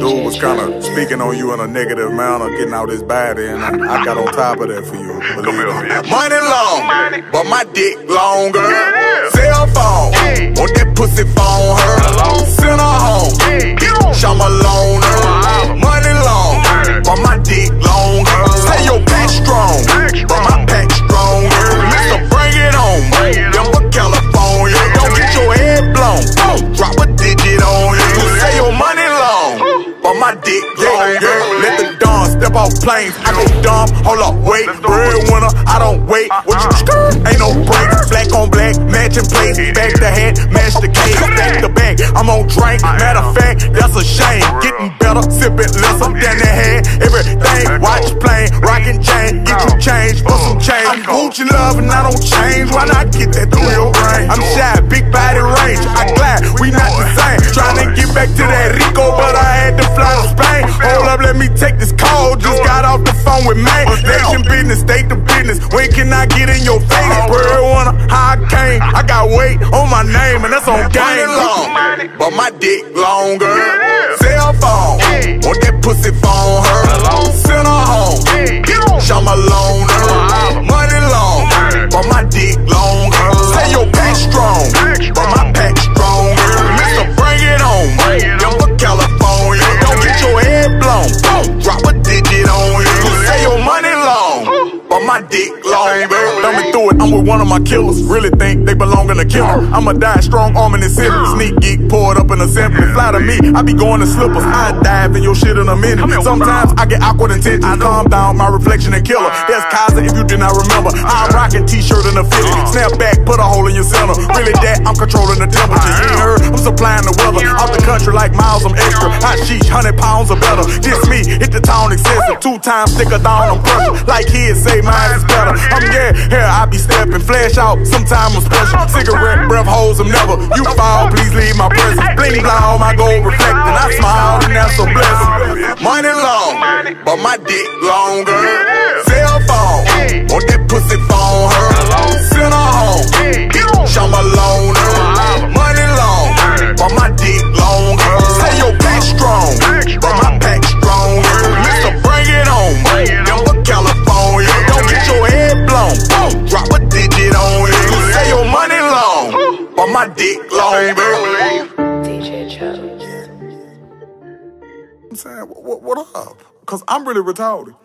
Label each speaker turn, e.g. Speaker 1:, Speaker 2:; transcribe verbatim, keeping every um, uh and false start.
Speaker 1: dude was kind of speaking on you in a negative manner, getting out his body, and I, I got on top of that for you.
Speaker 2: Come here, man.
Speaker 3: Money long, but my dick longer. Cell phone, want that pussy phone her. Send her home, bitch, I'm a loner. Money long, but my dick longer. Say your pack strong, but my pack stronger. Mister bring it on, Denver, California. Don't get your head blown, drop a digit on you. Say your money long, but my dick longer. Let the dawn step off planes. I go dumb, hold up, wait. Breadwinner, I don't wait. What you skirt? Ain't no break. Black on black, matching plates. Back the hat, match the case. Back the back, I'm on drink. Matter of fact, that's a shame. Getting better, sipping less. I'm down the head. Everything, watch plane, rockin' chain. Get you change for some change. I'm Gucci love and I don't change. Why not get that real brain? I'm shy, big body range. I glide, we not the same. Trying to get back to that Rico, but I had to fly to Spain. Hold up, let me take this call. Just got off the phone with man. Nation business, state to business. When can I get in your face? Breadwinner, how I came. I got weight on my name, and that's on game. Long, but my dick longer. Cell phone, want that pussy phone her. Send her home, bitch, I'm a loner. Money long, but my dick longer. Say your pack strong, but my pack stronger. Mister bring it on, Denver, California. Don't get your head blown, drop a digit on you. Say your money long, but my dick longer. Let me through it, I'm with one of my killers. Really think they belong in a killer. I'ma die strong, arm in the city. Sneak geek, pour it up in assembly. Fly to me, I be going to slippers. I dive in your shit in a minute. Sometimes I get awkward intentions. Calm down, my reflection and killer. There's Kaiser if you did not remember. I'm rocking t-shirt and a fitted. Snap back, put a hole in your center. Really that, I'm controlling the temperature. You ain't heard, I'm supplying the weather. Out the country like miles, I'm extra. Hot sheesh, hundred pounds or better. This me, hit the town excessive. Two times thicker down, I'm pressure. Like kids say mine is better. I'm yeah, here I be stepping. Flash out, sometime I'm special. Cigarette breath holes, I'm never. You fall, please leave my presence. Bling blah, my gold reflecting. I smile and that's a blessing. Money long, but my dick longer. Cell phone, want that pussy phone her. Send her home, bitch, I'm a loner. Money long, but my dick longer. Say your pack strong, but my pack stronger. Mister bring it on, Denver, California. Don't get your head blown, drop a digit on you. Say your money long, but my dick longer.
Speaker 4: D J Chose.
Speaker 1: I'm saying, what, what up? Because I'm really retarded.